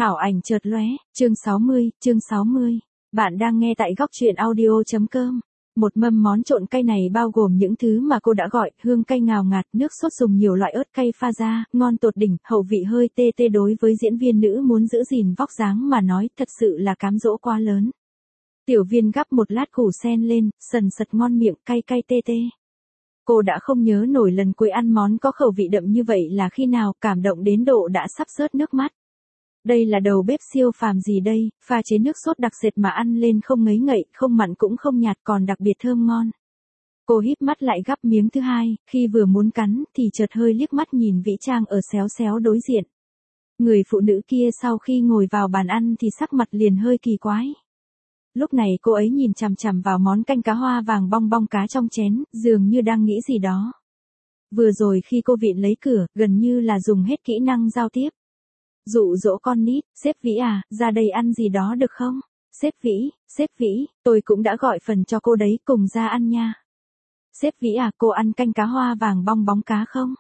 Ảo ảnh chợt lóe, chương 60. Bạn đang nghe tại góc truyện audio.com. Một mâm món trộn cay này bao gồm những thứ mà cô đã gọi, hương cay ngào ngạt, nước sốt dùng nhiều loại ớt cay pha ra, ngon tột đỉnh, hậu vị hơi tê tê. Đối với diễn viên nữ muốn giữ gìn vóc dáng mà nói, thật sự là cám dỗ quá lớn. Tiểu Viên gắp một lát củ sen lên, sần sật ngon miệng, cay cay tê tê. Cô đã không nhớ nổi lần cuối ăn món có khẩu vị đậm như vậy là khi nào, cảm động đến độ đã sắp rớt nước mắt. Đây là đầu bếp siêu phàm gì đây, pha chế nước sốt đặc sệt mà ăn lên không ngấy ngậy, không mặn cũng không nhạt, còn đặc biệt thơm ngon. Cô híp mắt lại gắp miếng thứ hai, khi vừa muốn cắn thì chợt hơi liếc mắt nhìn Vĩ Trang ở xéo xéo đối diện. Người phụ nữ kia sau khi ngồi vào bàn ăn thì sắc mặt liền hơi kỳ quái. Lúc này cô ấy nhìn chằm chằm vào món canh cá hoa vàng bong bong cá trong chén, dường như đang nghĩ gì đó. Vừa rồi khi cô vịn lấy cửa, gần như là dùng hết kỹ năng giao tiếp. Dụ dỗ con nít, sếp Vĩ à, ra đây ăn gì đó được không? Sếp Vĩ, tôi cũng đã gọi phần cho cô đấy, cùng ra ăn nha. Sếp Vĩ à, cô ăn canh cá hoa vàng bong bóng cá không?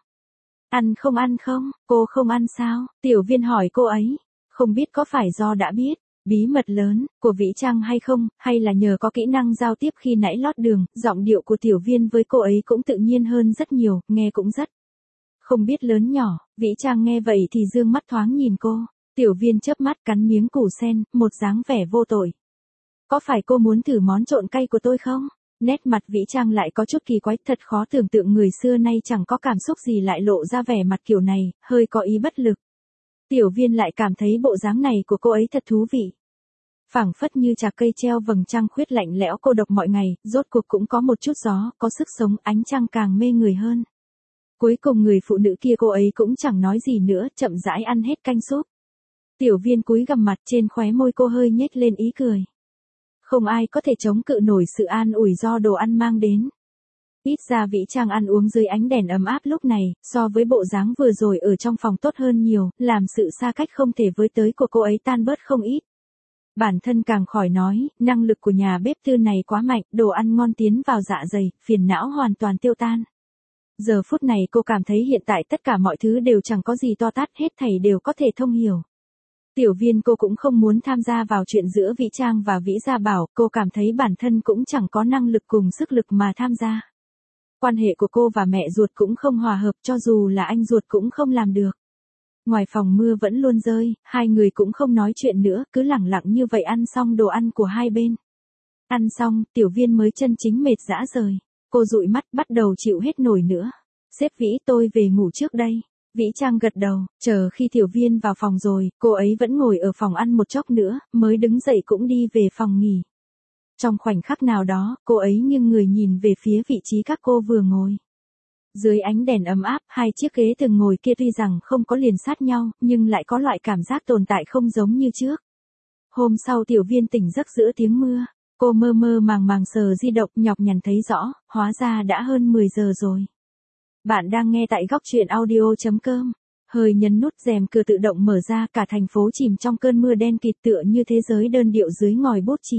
Ăn không, cô không ăn sao? Tiểu Viên hỏi cô ấy, không biết có phải do đã biết bí mật lớn của Vĩ Trang hay không, hay là nhờ có kỹ năng giao tiếp khi nãy lót đường, giọng điệu của Tiểu Viên với cô ấy cũng tự nhiên hơn rất nhiều, nghe cũng rất không biết lớn nhỏ. Vĩ Trang nghe vậy thì dương mắt thoáng nhìn cô. Tiểu Viên chớp mắt cắn miếng củ sen, một dáng vẻ vô tội. Có phải cô muốn thử món trộn cay của tôi không? Nét mặt Vĩ Trang lại có chút kỳ quái, thật khó tưởng tượng người xưa nay chẳng có cảm xúc gì lại lộ ra vẻ mặt kiểu này, hơi có ý bất lực. Tiểu Viên lại cảm thấy bộ dáng này của cô ấy thật thú vị. Phảng phất như trà cây treo vầng trăng khuyết lạnh lẽo cô độc mọi ngày, rốt cuộc cũng có một chút gió, có sức sống, ánh trăng càng mê người hơn. Cuối cùng người phụ nữ kia cô ấy cũng chẳng nói gì nữa, chậm rãi ăn hết canh súp. Tiểu Viên cúi gằm mặt, trên khóe môi cô hơi nhếch lên ý cười. Không ai có thể chống cự nổi sự an ủi do đồ ăn mang đến. Ít ra Vĩ Trang ăn uống dưới ánh đèn ấm áp lúc này, so với bộ dáng vừa rồi ở trong phòng tốt hơn nhiều, làm sự xa cách không thể với tới của cô ấy tan bớt không ít. Bản thân càng khỏi nói, năng lực của nhà bếp Tư này quá mạnh, đồ ăn ngon tiến vào dạ dày, phiền não hoàn toàn tiêu tan. Giờ phút này cô cảm thấy hiện tại tất cả mọi thứ đều chẳng có gì to tát, hết thảy đều có thể thông hiểu. Tiểu Viên cô cũng không muốn tham gia vào chuyện giữa Vĩ Trang và Vĩ Gia Bảo, cô cảm thấy bản thân cũng chẳng có năng lực cùng sức lực mà tham gia. Quan hệ của cô và mẹ ruột cũng không hòa hợp, cho dù là anh ruột cũng không làm được. Ngoài phòng mưa vẫn luôn rơi, hai người cũng không nói chuyện nữa, cứ lẳng lặng như vậy ăn xong đồ ăn của hai bên. Ăn xong, Tiểu Viên mới chân chính mệt rã rời. Cô dụi mắt, bắt đầu chịu hết nổi nữa. Sếp Vĩ, tôi về ngủ trước đây. Vĩ Trang gật đầu, chờ khi Tiểu Viên vào phòng rồi, cô ấy vẫn ngồi ở phòng ăn một chốc nữa, mới đứng dậy cũng đi về phòng nghỉ. Trong khoảnh khắc nào đó, cô ấy nghiêng người nhìn về phía vị trí các cô vừa ngồi. Dưới ánh đèn ấm áp, hai chiếc ghế từng ngồi kia tuy rằng không có liền sát nhau, nhưng lại có loại cảm giác tồn tại không giống như trước. Hôm sau Tiểu Viên tỉnh giấc giữa tiếng mưa. Cô mơ mơ màng màng sờ di động, nhọc nhằn thấy rõ, hóa ra đã hơn 10 giờ rồi. Bạn đang nghe tại góc truyện audio.com. Hơi nhấn nút rèm cửa tự động mở ra, cả thành phố chìm trong cơn mưa đen kịt tựa như thế giới đơn điệu dưới ngòi bút chì.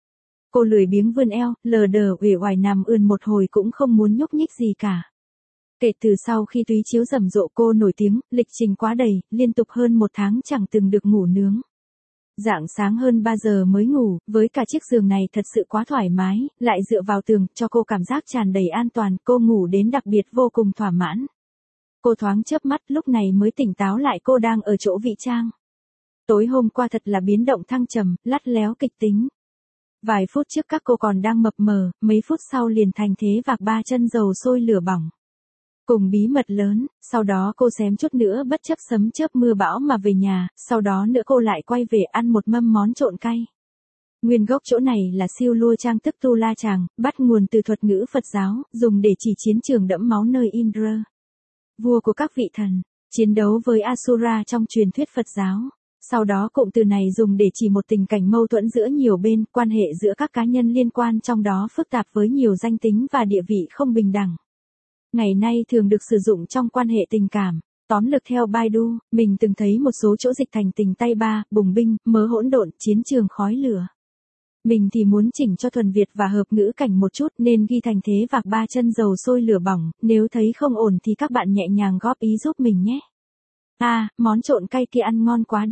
Cô lười biếng vươn eo, lờ đờ uể oải nằm ườn một hồi cũng không muốn nhúc nhích gì cả. Kể từ sau khi Túy Chiếu rầm rộ cô nổi tiếng, lịch trình quá đầy, liên tục hơn 1 tháng chẳng từng được ngủ nướng. Rạng sáng hơn 3 giờ mới ngủ, với cả chiếc giường này thật sự quá thoải mái, lại dựa vào tường, cho cô cảm giác tràn đầy an toàn, cô ngủ đến đặc biệt vô cùng thỏa mãn. Cô thoáng chớp mắt, lúc này mới tỉnh táo lại, cô đang ở chỗ Vĩ Trang. Tối hôm qua thật là biến động thăng trầm, lắt léo kịch tính. Vài phút trước các cô còn đang mập mờ, mấy phút sau liền thành thế vạc 3 chân dầu sôi lửa bỏng. Cùng bí mật lớn, sau đó cô xém chút nữa bất chấp sấm chớp mưa bão mà về nhà, sau đó nữa cô lại quay về ăn một mâm món trộn cay. Nguyên gốc chỗ này là siêu lua trang tức Tu La Chàng, bắt nguồn từ thuật ngữ Phật giáo, dùng để chỉ chiến trường đẫm máu nơi Indra, vua của các vị thần, chiến đấu với Asura trong truyền thuyết Phật giáo. Sau đó cụm từ này dùng để chỉ một tình cảnh mâu thuẫn giữa nhiều bên, quan hệ giữa các cá nhân liên quan trong đó phức tạp với nhiều danh tính và địa vị không bình đẳng. Ngày nay thường được sử dụng trong quan hệ tình cảm. Tóm lược theo Baidu, mình từng thấy một số chỗ dịch thành tình tay ba, bùng binh, mớ hỗn độn, chiến trường khói lửa. Mình thì muốn chỉnh cho thuần Việt và hợp ngữ cảnh một chút nên ghi thành thế vạc 3 chân dầu sôi lửa bỏng, nếu thấy không ổn thì các bạn nhẹ nhàng góp ý giúp mình nhé. À, món trộn cay kia ăn ngon quá đi.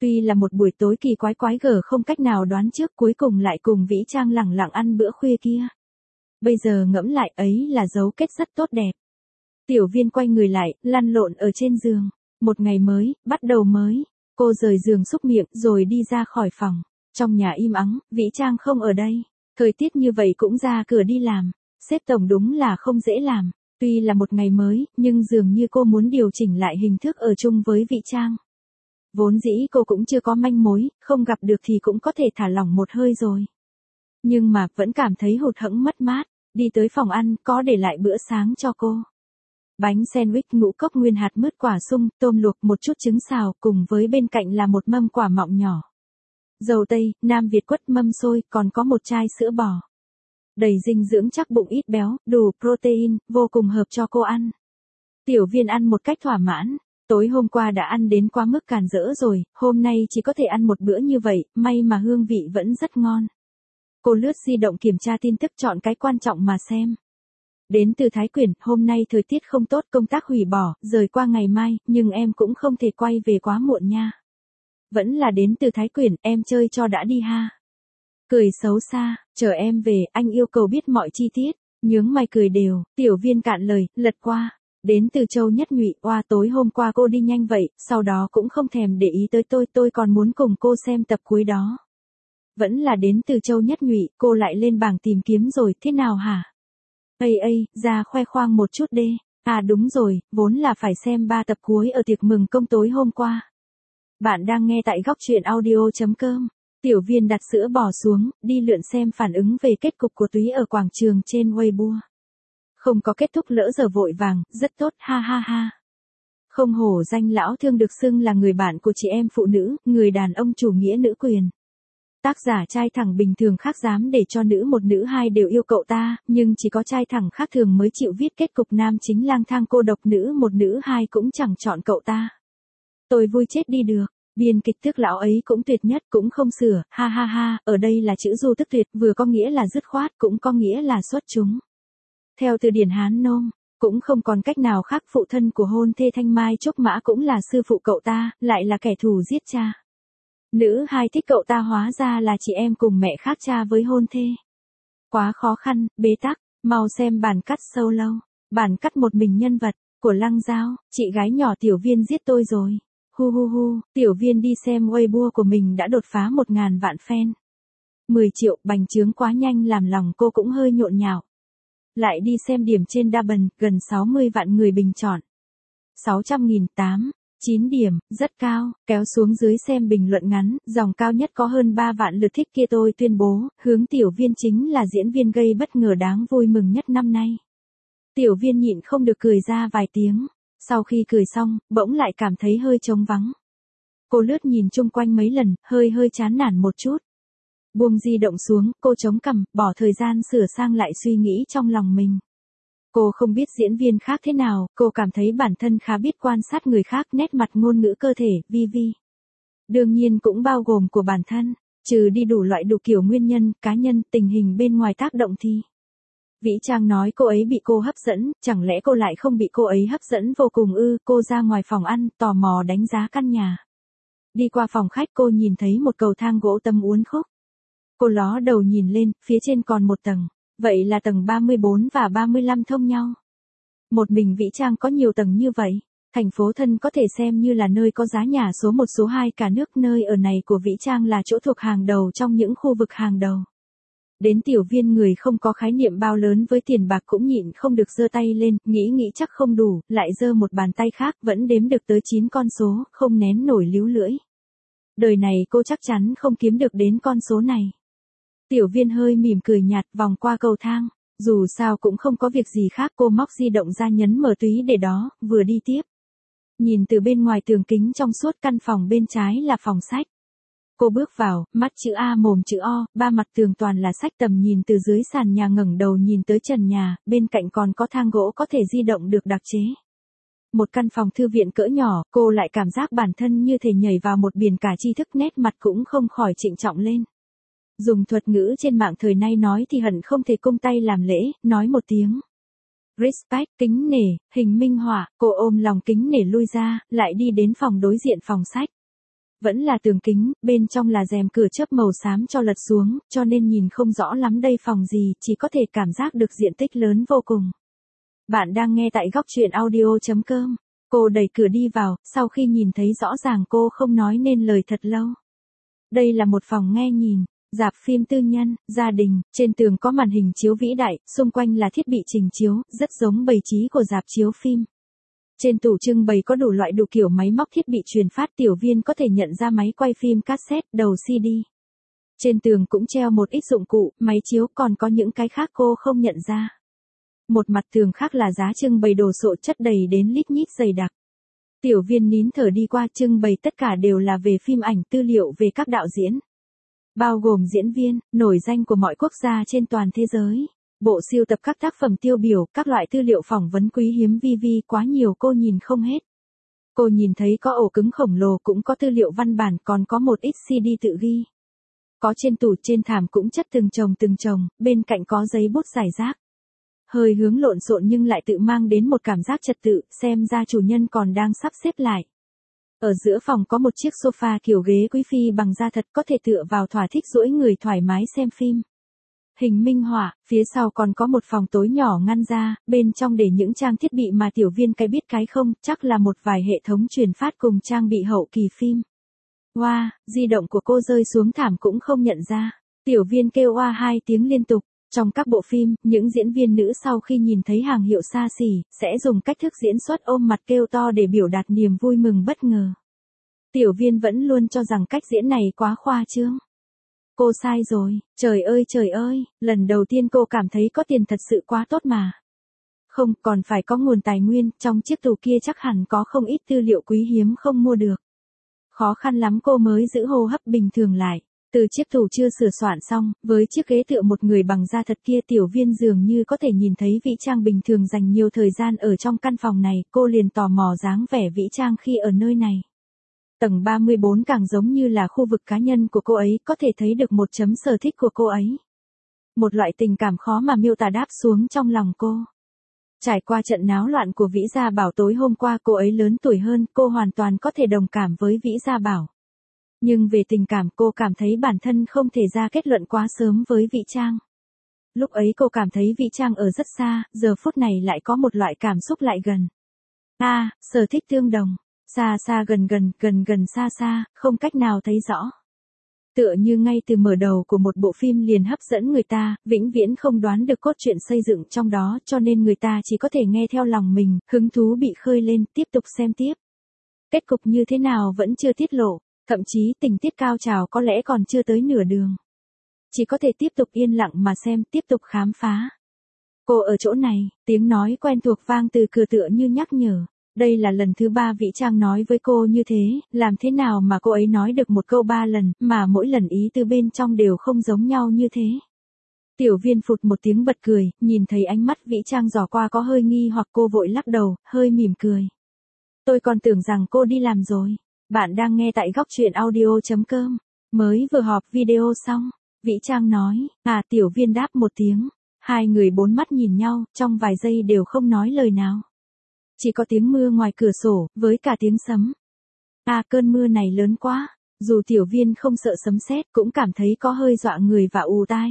Tuy là một buổi tối kỳ quái quái gở không cách nào đoán trước, cuối cùng lại cùng Vĩ Trang lẳng lặng ăn bữa khuya kia. Bây giờ ngẫm lại ấy là dấu kết rất tốt đẹp. Tiểu Viên quay người lại, lăn lộn ở trên giường. Một ngày mới, bắt đầu mới. Cô rời giường xúc miệng rồi đi ra khỏi phòng. Trong nhà im ắng, Vĩ Trang không ở đây. Thời tiết như vậy cũng ra cửa đi làm. Sếp tổng đúng là không dễ làm. Tuy là một ngày mới, nhưng dường như cô muốn điều chỉnh lại hình thức ở chung với Vĩ Trang. Vốn dĩ cô cũng chưa có manh mối, không gặp được thì cũng có thể thả lỏng một hơi rồi. Nhưng mà vẫn cảm thấy hụt hẫng mất mát. Đi tới phòng ăn, có để lại bữa sáng cho cô. Bánh sandwich ngũ cốc nguyên hạt mứt quả sung, tôm luộc, một chút trứng xào, cùng với bên cạnh là một mâm quả mọng nhỏ. Dầu tây, Nam Việt quất, mâm xôi, còn có một chai sữa bò. Đầy dinh dưỡng, chắc bụng ít béo, đủ protein, vô cùng hợp cho cô ăn. Tiểu Viên ăn một cách thỏa mãn. Tối hôm qua đã ăn đến quá mức càn rỡ rồi, hôm nay chỉ có thể ăn một bữa như vậy, may mà hương vị vẫn rất ngon. Cô lướt di động kiểm tra tin tức, chọn cái quan trọng mà xem. Đến từ Thái Quyển, hôm nay thời tiết không tốt, công tác hủy bỏ, rời qua ngày mai, nhưng em cũng không thể quay về quá muộn nha. Vẫn là đến từ Thái Quyển, em chơi cho đã đi ha. Cười xấu xa, chờ em về, anh yêu cầu biết mọi chi tiết, nhướng mày cười đều, Tiểu Viên cạn lời, lật qua. Đến từ Châu Nhất Nhụy, oa tối hôm qua cô đi nhanh vậy, sau đó cũng không thèm để ý tới tôi còn muốn cùng cô xem tập cuối đó. Vẫn là đến từ Châu Nhất Nhụy, cô lại lên bảng tìm kiếm rồi, thế nào hả? Ây, ra khoe khoang một chút đê. À đúng rồi, vốn là phải xem 3 tập cuối ở tiệc mừng công tối hôm qua. Bạn đang nghe tại góc truyện audio.com. Tiểu Viên đặt sữa bò xuống, đi lượn xem phản ứng về kết cục của Túy ở quảng trường trên Weibo. Không có kết thúc lỡ giờ vội vàng, rất tốt, ha ha ha. Không hổ danh lão thương được xưng là người bạn của chị em phụ nữ, người đàn ông chủ nghĩa nữ quyền. Tác giả trai thẳng bình thường khác dám để cho nữ một nữ hai đều yêu cậu ta, nhưng chỉ có trai thẳng khác thường mới chịu viết kết cục nam chính lang thang cô độc nữ một nữ hai cũng chẳng chọn cậu ta. Tôi vui chết đi được, biên kịch tức lão ấy cũng tuyệt nhất, cũng không sửa, ha ha ha, ở đây là chữ du tức tuyệt, vừa có nghĩa là dứt khoát, cũng có nghĩa là xuất chúng. Theo từ điển Hán Nôm, cũng không còn cách nào khác, phụ thân của hôn thê Thanh Mai Trúc Mã cũng là sư phụ cậu ta, lại là kẻ thù giết cha. Nữ hai thích cậu ta hóa ra là chị em cùng mẹ khác cha với hôn thê. Quá khó khăn, bế tắc, mau xem bản cắt solo. Bản cắt một mình nhân vật, của Lăng Giao, chị gái nhỏ Tiểu Viên giết tôi rồi. Hu, Tiểu Viên đi xem Weibo của mình đã đột phá 1.000 vạn fan. 10 triệu, bành trướng quá nhanh làm lòng cô cũng hơi nhộn nhạo. Lại đi xem điểm trên Douban, gần 60 vạn người bình chọn. 600.000, 9 điểm, rất cao, kéo xuống dưới xem bình luận ngắn, dòng cao nhất có hơn 3 vạn lượt thích kia tôi tuyên bố, hướng Tiểu Viên chính là diễn viên gây bất ngờ đáng vui mừng nhất năm nay. Tiểu Viên nhịn không được cười ra vài tiếng, sau khi cười xong, bỗng lại cảm thấy hơi trống vắng. Cô lướt nhìn chung quanh mấy lần, hơi chán nản một chút. Buông di động xuống, cô chống cằm, bỏ thời gian sửa sang lại suy nghĩ trong lòng mình. Cô không biết diễn viên khác thế nào, cô cảm thấy bản thân khá biết quan sát người khác, nét mặt ngôn ngữ cơ thể, vi. Đương nhiên cũng bao gồm của bản thân, trừ đi đủ loại đủ kiểu nguyên nhân, cá nhân, tình hình bên ngoài tác động thì. Vĩ Trang nói cô ấy bị cô hấp dẫn, chẳng lẽ cô lại không bị cô ấy hấp dẫn vô cùng ư? Cô ra ngoài phòng ăn, tò mò đánh giá căn nhà. Đi qua phòng khách cô nhìn thấy một cầu thang gỗ tấm uốn khúc. Cô ló đầu nhìn lên, phía trên còn một tầng. Vậy là tầng 34 và 35 thông nhau. Một mình Vĩ Trang có nhiều tầng như vậy. Thành phố Thân có thể xem như là nơi có giá nhà số 1 số 2 cả nước. Nơi ở này của Vĩ Trang là chỗ thuộc hàng đầu trong những khu vực hàng đầu. Đến Tiểu Viên người không có khái niệm bao lớn với tiền bạc cũng nhịn không được giơ tay lên, nghĩ chắc không đủ, lại giơ một bàn tay khác vẫn đếm được tới 9 con số, không nén nổi líu lưỡi. Đời này cô chắc chắn không kiếm được đến con số này. Tiểu Viên hơi mỉm cười nhạt vòng qua cầu thang, dù sao cũng không có việc gì khác, cô móc di động ra nhấn mở túy để đó, vừa đi tiếp. Nhìn từ bên ngoài tường kính trong suốt căn phòng bên trái là phòng sách. Cô bước vào, mắt chữ A mồm chữ O, ba mặt tường toàn là sách, tầm nhìn từ dưới sàn nhà ngẩng đầu nhìn tới trần nhà, bên cạnh còn có thang gỗ có thể di động được đặc chế. Một căn phòng thư viện cỡ nhỏ, cô lại cảm giác bản thân như thể nhảy vào một biển cả tri thức, nét mặt cũng không khỏi trịnh trọng lên. Dùng thuật ngữ trên mạng thời nay nói thì hận không thể cung tay làm lễ, nói một tiếng respect, kính nể, hình minh họa, cô ôm lòng kính nể lui ra, lại đi đến phòng đối diện phòng sách. Vẫn là tường kính, bên trong là rèm cửa chớp màu xám cho lật xuống, cho nên nhìn không rõ lắm đây phòng gì, chỉ có thể cảm giác được diện tích lớn vô cùng. Bạn đang nghe tại góc truyện audio.com. Cô đẩy cửa đi vào, sau khi nhìn thấy rõ ràng cô không nói nên lời thật lâu. Đây là một phòng nghe nhìn, rạp phim tư nhân, gia đình, trên tường có màn hình chiếu vĩ đại, xung quanh là thiết bị trình chiếu, rất giống bày trí của rạp chiếu phim. Trên tủ trưng bày có đủ loại đủ kiểu máy móc thiết bị truyền phát, Tiểu Viên có thể nhận ra máy quay phim cassette, đầu CD. Trên tường cũng treo một ít dụng cụ, máy chiếu, còn có những cái khác cô không nhận ra. Một mặt tường khác là giá trưng bày đồ sộ chất đầy đến lít nhít dày đặc. Tiểu Viên nín thở đi qua, trưng bày tất cả đều là về phim ảnh, tư liệu về các đạo diễn. Bao gồm diễn viên, nổi danh của mọi quốc gia trên toàn thế giới. Bộ sưu tập các tác phẩm tiêu biểu, các loại tư liệu phỏng vấn quý hiếm quá nhiều cô nhìn không hết. Cô nhìn thấy có ổ cứng khổng lồ, cũng có tư liệu văn bản, còn có một ít CD tự ghi. Có trên tủ, trên thảm cũng chất từng chồng, bên cạnh có giấy bút rải rác. Hơi hướng lộn xộn nhưng lại tự mang đến một cảm giác trật tự, xem ra chủ nhân còn đang sắp xếp lại. Ở giữa phòng có một chiếc sofa kiểu ghế quý phi bằng da thật, có thể tựa vào thỏa thích duỗi người thoải mái xem phim. Hình minh họa, phía sau còn có một phòng tối nhỏ ngăn ra, bên trong để những trang thiết bị mà Tiểu Viên cái biết cái không, chắc là một vài hệ thống truyền phát cùng trang bị hậu kỳ phim. Wow, di động của cô rơi xuống thảm cũng không nhận ra. Tiểu Viên kêu oa 2 tiếng liên tục. Trong các bộ phim, những diễn viên nữ sau khi nhìn thấy hàng hiệu xa xỉ, sẽ dùng cách thức diễn xuất ôm mặt kêu to để biểu đạt niềm vui mừng bất ngờ. Tiểu Viên vẫn luôn cho rằng cách diễn này quá khoa trương. Cô sai rồi, trời ơi, lần đầu tiên cô cảm thấy có tiền thật sự quá tốt mà. Không, còn phải có nguồn tài nguyên, trong chiếc tủ kia chắc hẳn có không ít tư liệu quý hiếm không mua được. Khó khăn lắm cô mới giữ hô hấp bình thường lại. Từ chiếc tủ chưa sửa soạn xong, với chiếc ghế tựa một người bằng da thật kia, Tiểu Viên dường như có thể nhìn thấy Vĩ Trang bình thường dành nhiều thời gian ở trong căn phòng này, cô liền tò mò dáng vẻ Vĩ Trang khi ở nơi này. Tầng 34 càng giống như là khu vực cá nhân của cô ấy, có thể thấy được một chấm sở thích của cô ấy. Một loại tình cảm khó mà miêu tả đáp xuống trong lòng cô. Trải qua trận náo loạn của Vĩ Gia Bảo tối hôm qua, cô ấy lớn tuổi hơn, cô hoàn toàn có thể đồng cảm với Vĩ Gia Bảo. Nhưng về tình cảm, cô cảm thấy bản thân không thể ra kết luận quá sớm với Vĩ Trang. Lúc ấy cô cảm thấy Vĩ Trang ở rất xa, giờ phút này lại có một loại cảm xúc lại gần. Sở thích tương đồng. Xa gần xa, không cách nào thấy rõ. Tựa như ngay từ mở đầu của một bộ phim liền hấp dẫn người ta, vĩnh viễn không đoán được cốt truyện xây dựng trong đó, cho nên người ta chỉ có thể nghe theo lòng mình, hứng thú bị khơi lên, tiếp tục xem tiếp. Kết cục như thế nào vẫn chưa tiết lộ, thậm chí tình tiết cao trào có lẽ còn chưa tới nửa đường. Chỉ có thể tiếp tục yên lặng mà xem, tiếp tục khám phá. Cô ở chỗ này, tiếng nói quen thuộc vang từ cửa tựa như nhắc nhở. Đây là lần thứ 3 Vĩ Trang nói với cô như thế, làm thế nào mà cô ấy nói được một câu 3 lần, mà mỗi lần ý từ bên trong đều không giống nhau như thế. Tiểu Viên phụt một tiếng bật cười, nhìn thấy ánh mắt Vĩ Trang dò qua có hơi nghi hoặc, cô vội lắc đầu, hơi mỉm cười. Tôi còn tưởng rằng cô đi làm rồi. Bạn đang nghe tại góc truyện audio.com. Mới vừa họp video xong. Vĩ Trang nói, Tiểu Viên đáp một tiếng. Hai người bốn mắt nhìn nhau, trong vài giây đều không nói lời nào. Chỉ có tiếng mưa ngoài cửa sổ, với cả tiếng sấm. Cơn mưa này lớn quá. Dù Tiểu Viên không sợ sấm sét, cũng cảm thấy có hơi dọa người và ù tai.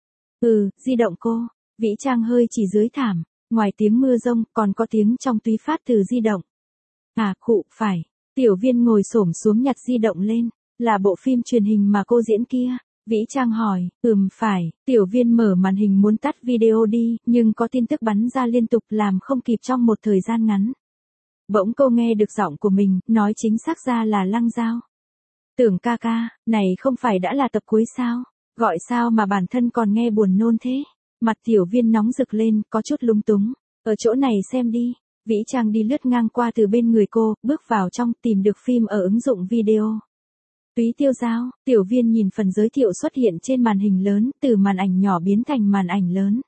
Di động cô. Vĩ Trang hơi chỉ dưới thảm. Ngoài tiếng mưa rông, còn có tiếng trong túy phát từ di động. Phải. Tiểu Viên ngồi xổm xuống nhặt di động lên. Là bộ phim truyền hình mà cô diễn kia. Vĩ Trang hỏi, phải. Tiểu Viên mở màn hình muốn tắt video đi, nhưng có tin tức bắn ra liên tục làm không kịp trong một thời gian ngắn. Bỗng cô nghe được giọng của mình, nói chính xác ra là Lăng Giao. Tưởng ca, này không phải đã là tập cuối sao? Gọi sao mà bản thân còn nghe buồn nôn thế? Mặt Tiểu Viên nóng rực lên, có chút lúng túng. Ở chỗ này xem đi. Vĩ Trang đi lướt ngang qua từ bên người cô, bước vào trong, tìm được phim ở ứng dụng video. Túy tiêu dao, Tiểu Viên nhìn phần giới thiệu xuất hiện trên màn hình lớn, từ màn ảnh nhỏ biến thành màn ảnh lớn.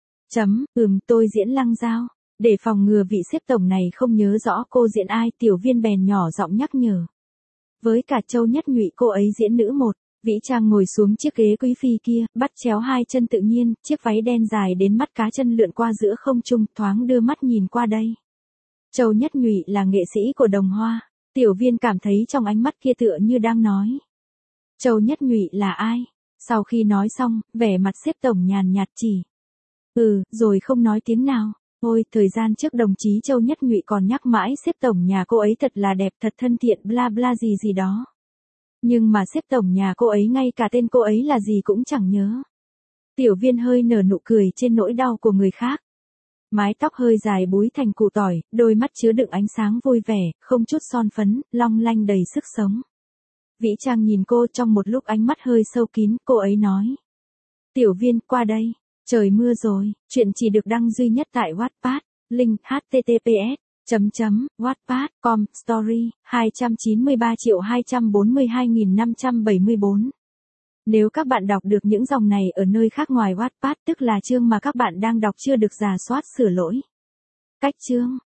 Tôi diễn Lăng Giao. Để phòng ngừa vị xếp tổng này không nhớ rõ cô diễn ai, Tiểu Viên bèn nhỏ giọng nhắc nhở. Với cả Châu Nhất Nhụy cô ấy diễn nữ một. Vĩ Trang ngồi xuống chiếc ghế quý phi kia, bắt chéo hai chân tự nhiên, chiếc váy đen dài đến mắt cá chân lượn qua giữa không trung, thoáng đưa mắt nhìn qua đây. Châu Nhất Nhụy là nghệ sĩ của Đồng Hoa. Tiểu Viên cảm thấy trong ánh mắt kia tựa như đang nói. Châu Nhất Nhụy là ai? Sau khi nói xong, vẻ mặt xếp tổng nhàn nhạt chỉ. Rồi không nói tiếng nào. Ôi, thời gian trước đồng chí Châu Nhất Nhụy còn nhắc mãi xếp tổng nhà cô ấy thật là đẹp, thật thân thiện, bla bla gì gì đó. Nhưng mà xếp tổng nhà cô ấy ngay cả tên cô ấy là gì cũng chẳng nhớ. Tiểu Viên hơi nở nụ cười trên nỗi đau của người khác. Mái tóc hơi dài búi thành củ tỏi, đôi mắt chứa đựng ánh sáng vui vẻ, không chút son phấn, long lanh đầy sức sống. Vĩ Trang nhìn cô trong một lúc ánh mắt hơi sâu kín, cô ấy nói. Tiểu Viên, qua đây. Trời mưa rồi, chuyện chỉ được đăng duy nhất tại Wattpad. Link https://wattpad.com story 293.242.574. Nếu các bạn đọc được những dòng này ở nơi khác ngoài Wattpad, tức là chương mà các bạn đang đọc chưa được rà soát sửa lỗi. Cách chương